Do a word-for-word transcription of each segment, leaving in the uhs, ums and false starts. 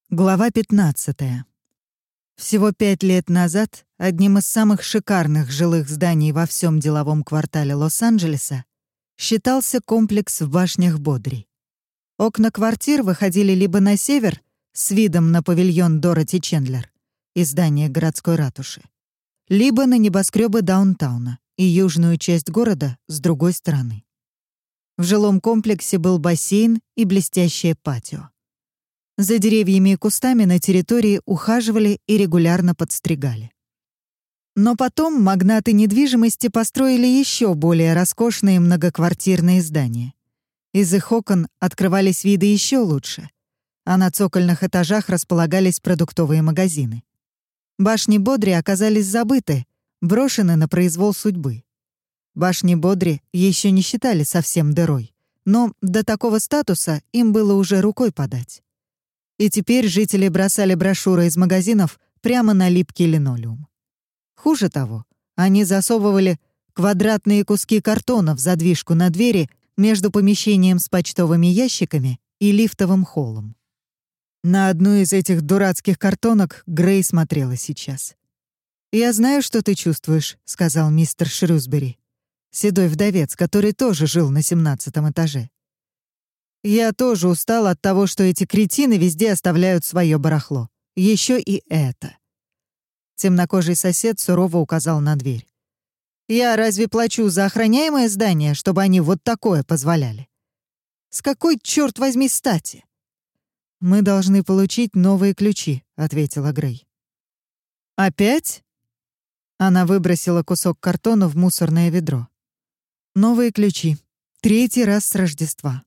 Глава пятнадцатая. Всего пять лет назад одним из самых шикарных жилых зданий во всем деловом квартале Лос-Анджелеса считался комплекс в башнях Бодри. Окна квартир выходили либо на север с видом на павильон Дороти Чендлер и здание городской ратуши, либо на небоскребы даунтауна и южную часть города с другой стороны. В жилом комплексе был бассейн и блестящее патио. За деревьями и кустами на территории ухаживали и регулярно подстригали. Но потом магнаты недвижимости построили еще более роскошные многоквартирные здания. Из их окон открывались виды еще лучше, а на цокольных этажах располагались продуктовые магазины. Башни Бодри оказались забыты, брошены на произвол судьбы. Башни Бодри еще не считали совсем дырой, но до такого статуса им было уже рукой подать. И теперь жители бросали брошюры из магазинов прямо на липкий линолеум. Хуже того, они засовывали квадратные куски картона в задвижку на двери между помещением с почтовыми ящиками и лифтовым холлом. На одну из этих дурацких картонок Грей смотрела сейчас. «Я знаю, что ты чувствуешь», — сказал мистер Шрюсбери, седой вдовец, который тоже жил на семнадцатом этаже. «Я тоже устал от того, что эти кретины везде оставляют свое барахло. Еще и это». Темнокожий сосед сурово указал на дверь. «Я разве плачу за охраняемое здание, чтобы они вот такое позволяли? С какой, черт возьми, стати?» «Мы должны получить новые ключи», — ответила Грей. «Опять?» Она выбросила кусок картона в мусорное ведро. «Новые ключи. Третий раз с Рождества».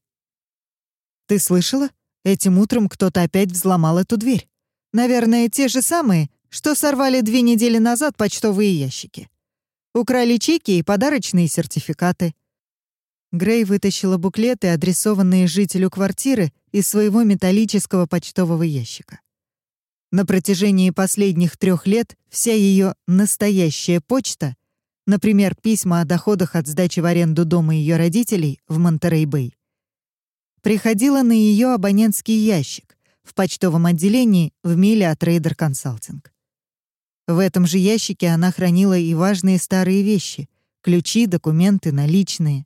«Ты слышала? Этим утром кто-то опять взломал эту дверь. Наверное, те же самые, что сорвали две недели назад почтовые ящики. Украли чеки и подарочные сертификаты». Грей вытащила буклеты, адресованные жителю квартиры, из своего металлического почтового ящика. На протяжении последних трех лет вся ее настоящая почта, например, письма о доходах от сдачи в аренду дома ее родителей в Монтерей-Бэй, приходила на ее абонентский ящик в почтовом отделении в миле от Рейдер Консалтинг. В этом же ящике она хранила и важные старые вещи — ключи, документы, наличные.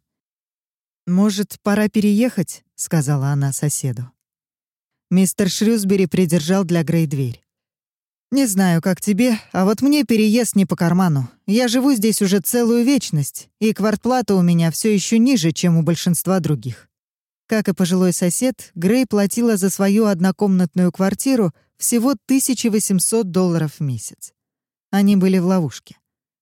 «Может, пора переехать?» — сказала она соседу. Мистер Шрюсбери придержал для Грей дверь. «Не знаю, как тебе, а вот мне переезд не по карману. Я живу здесь уже целую вечность, и квартплата у меня все еще ниже, чем у большинства других». Как и пожилой сосед, Грей платила за свою однокомнатную квартиру всего тысяча восемьсот долларов в месяц. Они были в ловушке.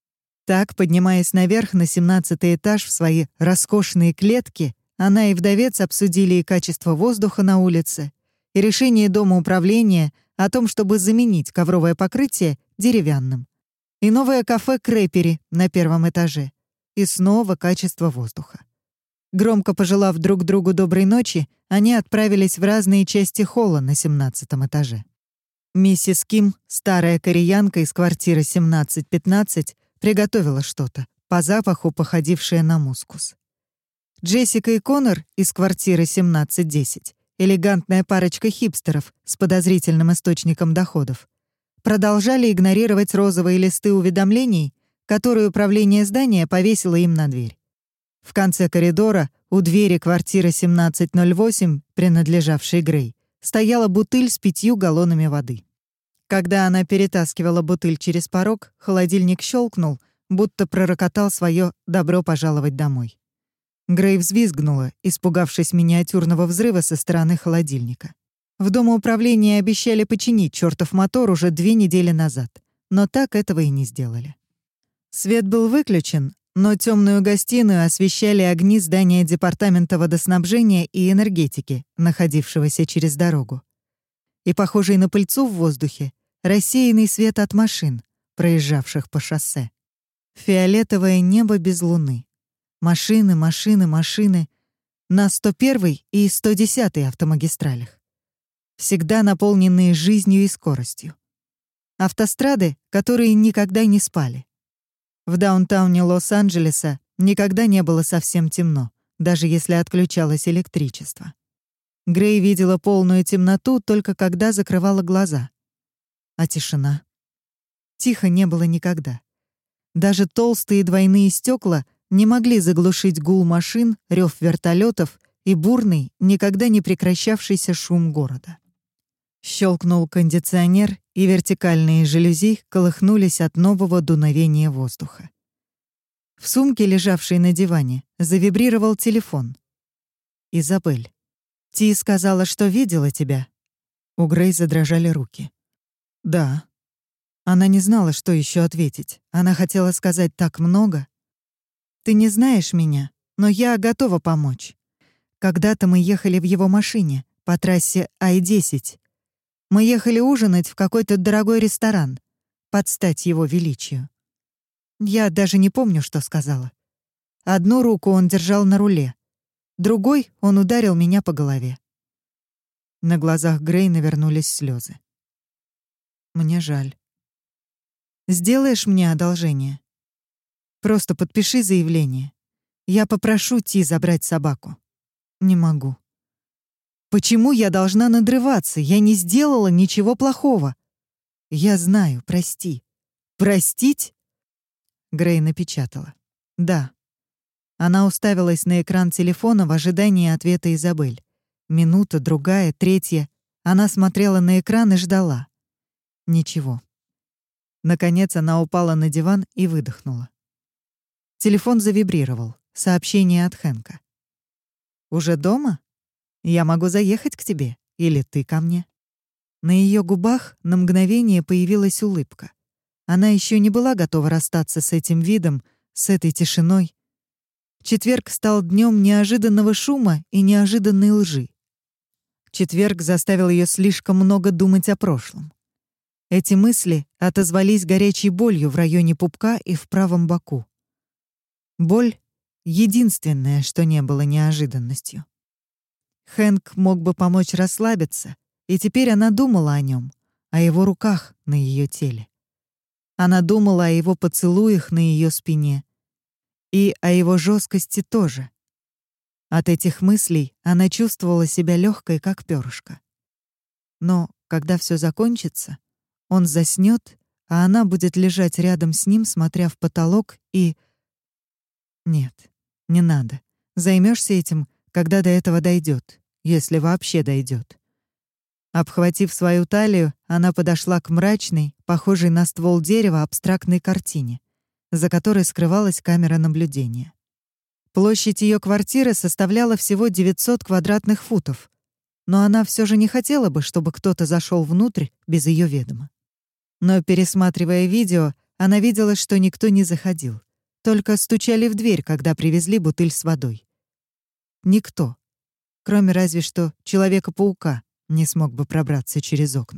Так, поднимаясь наверх на семнадцатый этаж в свои роскошные клетки, она и вдовец обсудили и качество воздуха на улице, и решение дома управления о том, чтобы заменить ковровое покрытие деревянным, и новое кафе «Крэпери» на первом этаже, и снова качество воздуха. Громко пожелав друг другу доброй ночи, они отправились в разные части холла на семнадцатом этаже. Миссис Ким, старая кореянка из квартиры семнадцать пятнадцать, приготовила что-то, по запаху походившее на мускус. Джессика и Коннор из квартиры семнадцать десять, элегантная парочка хипстеров с подозрительным источником доходов, продолжали игнорировать розовые листы уведомлений, которые управление здания повесило им на дверь. В конце коридора, у двери квартиры семнадцать ноль восемь, принадлежавшей Грей, стояла бутыль с пятью галлонами воды. Когда она перетаскивала бутыль через порог, холодильник щелкнул, будто пророкотал свое «добро пожаловать домой». Грей взвизгнула, испугавшись миниатюрного взрыва со стороны холодильника. В Домоуправлении обещали починить чертов мотор уже две недели назад, но так этого и не сделали. Свет был выключен, но темную гостиную освещали огни здания Департамента водоснабжения и энергетики, находившегося через дорогу. И похожий на пыльцу в воздухе рассеянный свет от машин, проезжавших по шоссе. Фиолетовое небо без луны. Машины, машины, машины. На сто первой и сто десятой автомагистралях. Всегда наполненные жизнью и скоростью. Автострады, которые никогда не спали. В даунтауне Лос-Анджелеса никогда не было совсем темно, даже если отключалось электричество. Грей видела полную темноту только когда закрывала глаза. А тишина? Тихо не было никогда. Даже толстые двойные стекла не могли заглушить гул машин, рев вертолетов и бурный, никогда не прекращавшийся шум города. Щелкнул кондиционер, и вертикальные жалюзи колыхнулись от нового дуновения воздуха. В сумке, лежавшей на диване, завибрировал телефон. «Изабель, Ти сказала, что видела тебя». У Грей задрожали руки. «Да». Она не знала, что еще ответить. Она хотела сказать так много. «Ты не знаешь меня, но я готова помочь. Когда-то мы ехали в его машине по трассе Ай десять. Мы ехали ужинать в какой-то дорогой ресторан, под стать его величию. Я даже не помню, что сказала. Одну руку он держал на руле, другой он ударил меня по голове». На глазах Грей навернулись слезы. «Мне жаль. Сделаешь мне одолжение? Просто подпиши заявление. Я попрошу Ти забрать собаку». «Не могу». «Почему я должна надрываться? Я не сделала ничего плохого». «Я знаю, прости». «Простить?» Грей напечатала. «Да». Она уставилась на экран телефона в ожидании ответа Изабель. Минута, другая, третья. Она смотрела на экран и ждала. Ничего. Наконец она упала на диван и выдохнула. Телефон завибрировал. Сообщение от Хэнка. «Уже дома? Я могу заехать к тебе. Или ты ко мне?» На ее губах на мгновение появилась улыбка. Она еще не была готова расстаться с этим видом, с этой тишиной. Четверг стал днем неожиданного шума и неожиданной лжи. Четверг заставил ее слишком много думать о прошлом. Эти мысли отозвались горячей болью в районе пупка и в правом боку. Боль — единственное, что не было неожиданностью. Хэнк мог бы помочь расслабиться, и теперь она думала о нем, о его руках на ее теле. Она думала о его поцелуях на ее спине и о его жесткости тоже. От этих мыслей она чувствовала себя легкой, как перышко. Но когда все закончится, он заснет, а она будет лежать рядом с ним, смотря в потолок, и... Нет, не надо. Займешься этим, когда до этого дойдет, если вообще дойдет. Обхватив свою талию, она подошла к мрачной, похожей на ствол дерева, абстрактной картине, за которой скрывалась камера наблюдения. Площадь ее квартиры составляла всего девятьсот квадратных футов, но она все же не хотела бы, чтобы кто-то зашел внутрь без ее ведома. Но, пересматривая видео, она видела, что никто не заходил. Только стучали в дверь, когда привезли бутыль с водой. Никто, кроме разве что Человека-паука, не смог бы пробраться через окна.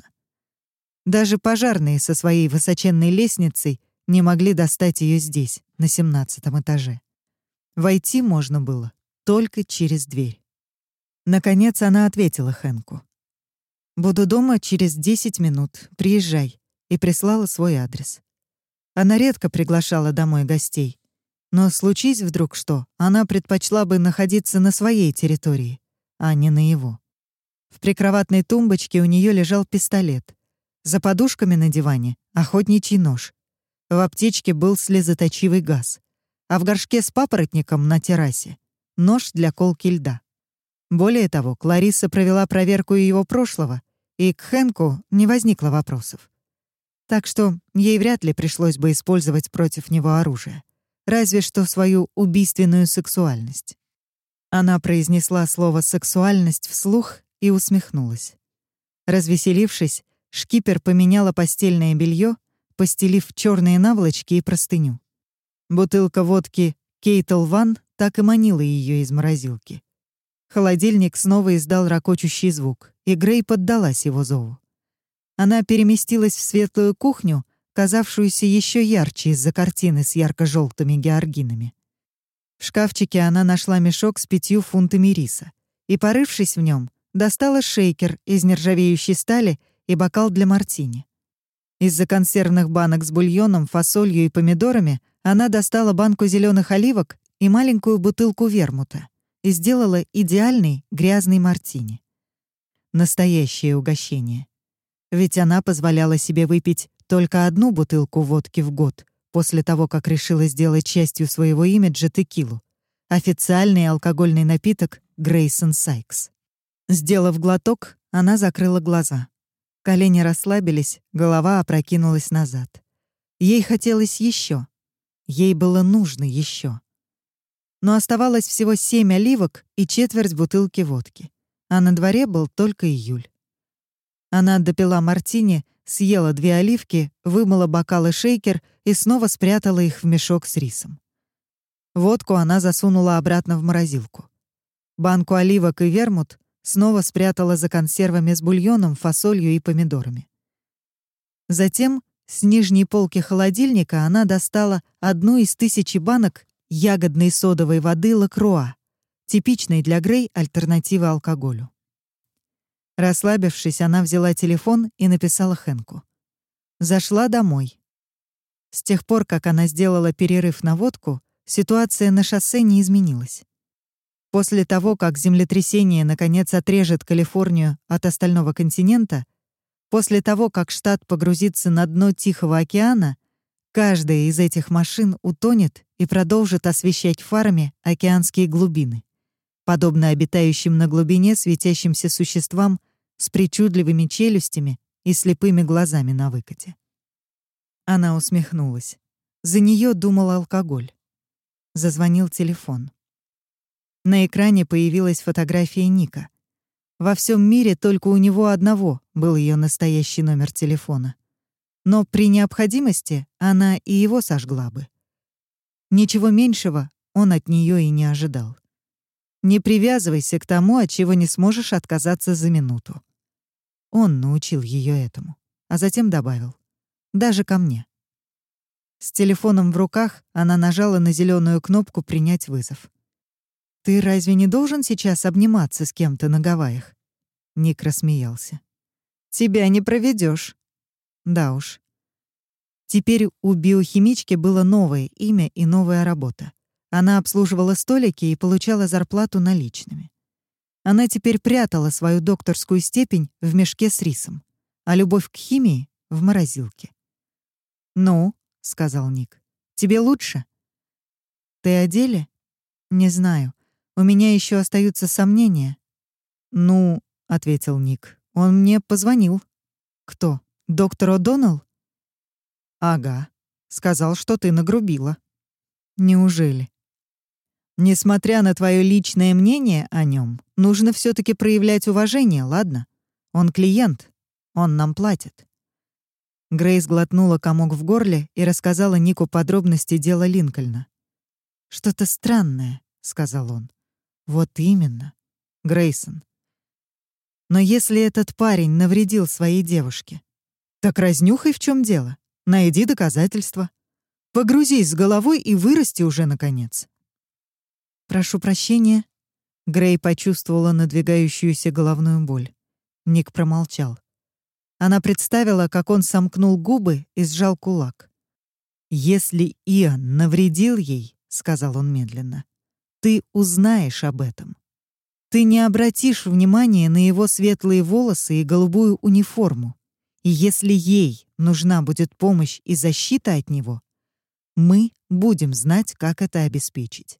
Даже пожарные со своей высоченной лестницей не могли достать ее здесь, на семнадцатом этаже. Войти можно было только через дверь. Наконец она ответила Хэнку. «Буду дома через десять минут. Приезжай», и прислала свой адрес. Она редко приглашала домой гостей, но случись вдруг что, она предпочла бы находиться на своей территории, а не на его. В прикроватной тумбочке у нее лежал пистолет. За подушками на диване — охотничий нож. В аптечке был слезоточивый газ. А в горшке с папоротником на террасе — нож для колки льда. Более того, Кларисса провела проверку его прошлого, и к Хэнку не возникло вопросов. Так что ей вряд ли пришлось бы использовать против него оружие, разве что свою убийственную сексуальность. Она произнесла слово «сексуальность» вслух и усмехнулась. Развеселившись, шкипер поменяла постельное белье, постелив черные наволочки и простыню. Бутылка водки «Кейтл Ван» так и манила ее из морозилки. Холодильник снова издал ракочущий звук, и Грей поддалась его зову. Она переместилась в светлую кухню, казавшуюся еще ярче из-за картины с ярко-желтыми георгинами. В шкафчике она нашла мешок с пятью фунтами риса и, порывшись в нем, достала шейкер из нержавеющей стали и бокал для мартини. Из-за консервных банок с бульоном, фасолью и помидорами она достала банку зеленых оливок и маленькую бутылку вермута и сделала идеальный грязный мартини. настоящее угощение. Ведь она позволяла себе выпить только одну бутылку водки в год после того, как решила сделать частью своего имиджа текилу, официальный алкогольный напиток Грейсон Сайкс. Сделав глоток, она закрыла глаза. Колени расслабились, голова опрокинулась назад. Ей хотелось еще. Ей было нужно еще. Но оставалось всего семь оливок и четверть бутылки водки. А на дворе был только июль. Она допила мартини, съела две оливки, вымыла бокал и шейкер и снова спрятала их в мешок с рисом. Водку она засунула обратно в морозилку. Банку оливок и вермут снова спрятала за консервами с бульоном, фасолью и помидорами. Затем с нижней полки холодильника она достала одну из тысячи банок ягодной содовой воды «Лакруа», типичной для Грей альтернативы алкоголю. Расслабившись, она взяла телефон и написала Хэнку. Зашла домой. С тех пор, как она сделала перерыв на водку, ситуация на шоссе не изменилась. После того, как землетрясение наконец отрежет Калифорнию от остального континента, после того, как штат погрузится на дно Тихого океана, каждая из этих машин утонет и продолжит освещать фарами океанские глубины, подобно обитающим на глубине светящимся существам с причудливыми челюстями и слепыми глазами на выкате. Она усмехнулась. За нее думал алкоголь. Зазвонил телефон. На экране появилась фотография Ника. Во всем мире только у него одного был ее настоящий номер телефона. Но при необходимости она и его сожгла бы. Ничего меньшего он от нее и не ожидал. Не привязывайся к тому, от чего не сможешь отказаться за минуту. Он научил ее этому, а затем добавил: даже ко мне. С телефоном в руках она нажала на зеленую кнопку «Принять вызов». «Ты разве не должен сейчас обниматься с кем-то на Гавайях?» Ник рассмеялся. «Тебя не проведешь. Да уж. Теперь у биохимички было новое имя и новая работа. Она обслуживала столики и получала зарплату наличными. Она теперь прятала свою докторскую степень в мешке с рисом, а любовь к химии — в морозилке. «Ну», — сказал Ник, — «тебе лучше?» «Ты о деле?» «Не знаю. У меня еще остаются сомнения». «Ну», — ответил Ник, — «он мне позвонил». «Кто? Доктор О'Доннелл?» «Ага. Сказал, что ты нагрубила». «Неужели?» «Несмотря на твое личное мнение о нем, нужно все-таки проявлять уважение, ладно? Он клиент. Он нам платит». Грейс глотнула комок в горле и рассказала Нику подробности дела Линкольна. «Что-то странное», — сказал он. «Вот именно. Грейсон. Но если этот парень навредил своей девушке, так разнюхай, в чем дело. Найди доказательства. Погрузись с головой и вырасти уже, наконец». «Прошу прощения». Грей почувствовала надвигающуюся головную боль. Ник промолчал. Она представила, как он сомкнул губы и сжал кулак. «Если Иоанн навредил ей, — сказал он медленно, — ты узнаешь об этом. Ты не обратишь внимания на его светлые волосы и голубую униформу. И если ей нужна будет помощь и защита от него, мы будем знать, как это обеспечить.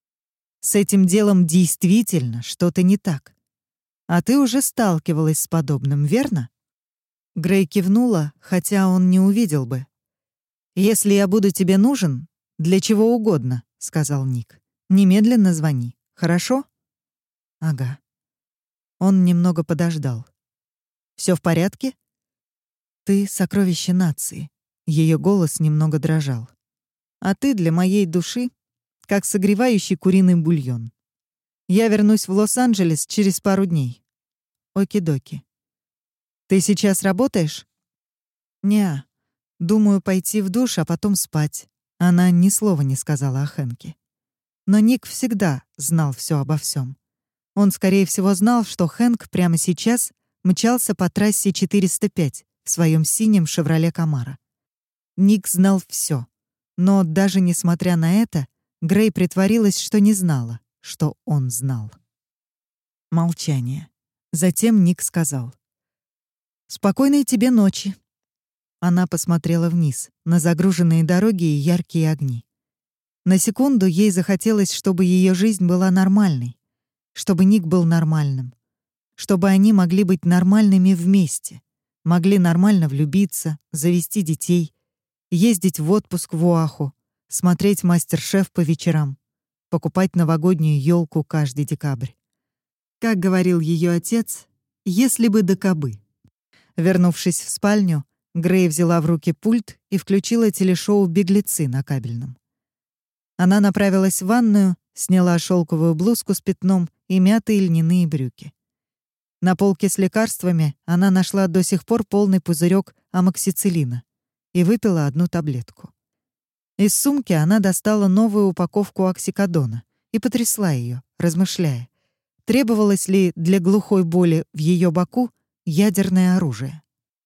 С этим делом действительно что-то не так. А ты уже сталкивалась с подобным, верно?» Грей кивнула, хотя он не увидел бы. «Если я буду тебе нужен, для чего угодно», — сказал Ник. «Немедленно звони, хорошо?» «Ага». Он немного подождал. «Всё в порядке?» «Ты — сокровище нации». Ее голос немного дрожал. «А ты для моей души как согревающий куриный бульон. Я вернусь в Лос-Анджелес через пару дней. Оки-доки. Ты сейчас работаешь?» «Неа. Думаю пойти в душ, а потом спать». Она ни слова не сказала о Хэнке. Но Ник всегда знал все обо всем. Он, скорее всего, знал, что Хэнк прямо сейчас мчался по трассе четыреста пять в своем синем «Шевроле Камаро». Ник знал все, но даже несмотря на это, Грей притворилась, что не знала, что он знал. Молчание. Затем Ник сказал: «Спокойной тебе ночи». Она посмотрела вниз, на загруженные дороги и яркие огни. На секунду ей захотелось, чтобы ее жизнь была нормальной, чтобы Ник был нормальным, чтобы они могли быть нормальными вместе, могли нормально влюбиться, завести детей, ездить в отпуск в Оаху, смотреть «Мастер-шеф» по вечерам, покупать новогоднюю елку каждый декабрь. Как говорил ее отец, если бы да кабы. Вернувшись в спальню, Грей взяла в руки пульт и включила телешоу «Беглецы» на кабельном. Она направилась в ванную, сняла шелковую блузку с пятном и мятые льняные брюки. На полке с лекарствами она нашла до сих пор полный пузырек амоксициллина и выпила одну таблетку. Из сумки она достала новую упаковку оксикодона и потрясла ее, размышляя, требовалось ли для глухой боли в ее боку ядерное оружие.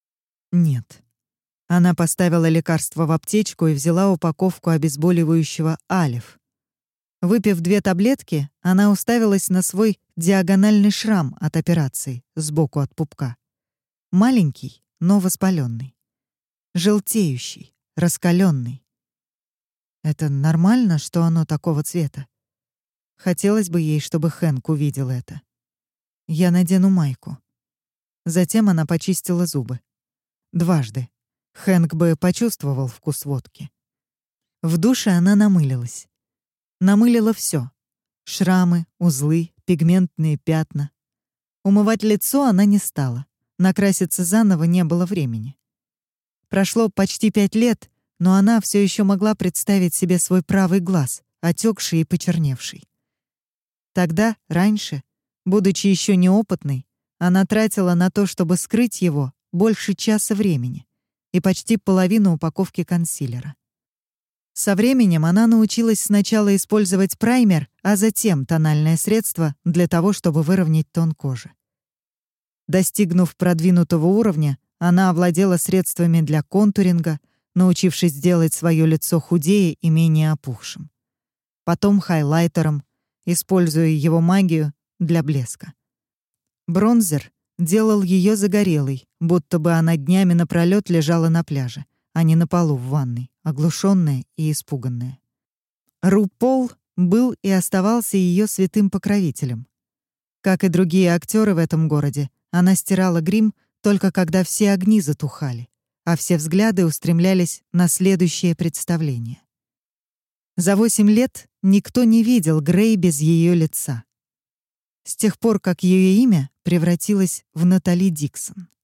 Нет. Она поставила лекарство в аптечку и взяла упаковку обезболивающего «Алев». Выпив две таблетки, она уставилась на свой диагональный шрам от операции сбоку от пупка. Маленький, но воспаленный. Желтеющий, раскаленный. Это нормально, что оно такого цвета? Хотелось бы ей, чтобы Хэнк увидел это. Я надену майку. Затем она почистила зубы. Дважды. Хэнк бы почувствовал вкус водки. В душе она намылилась. Намылила все: шрамы, узлы, пигментные пятна. Умывать лицо она не стала. Накраситься заново не было времени. Прошло почти пять лет, но она все еще могла представить себе свой правый глаз, отекший и почерневший. Тогда, раньше, будучи еще неопытной, она тратила на то, чтобы скрыть его, больше часа времени и почти половину упаковки консилера. Со временем она научилась сначала использовать праймер, а затем тональное средство для того, чтобы выровнять тон кожи. Достигнув продвинутого уровня, она овладела средствами для контуринга, научившись делать свое лицо худее и менее опухшим. Потом хайлайтером, используя его магию для блеска. Бронзер делал ее загорелой, будто бы она днями напролёт лежала на пляже, а не на полу в ванной, оглушенная и испуганная. Ру-Пол был и оставался ее святым покровителем. Как и другие актеры в этом городе, она стирала грим только когда все огни затухали, а все взгляды устремлялись на следующее представление. За восемь лет никто не видел Грей без ее лица. С тех пор, как ее имя превратилось в Натали Диксон.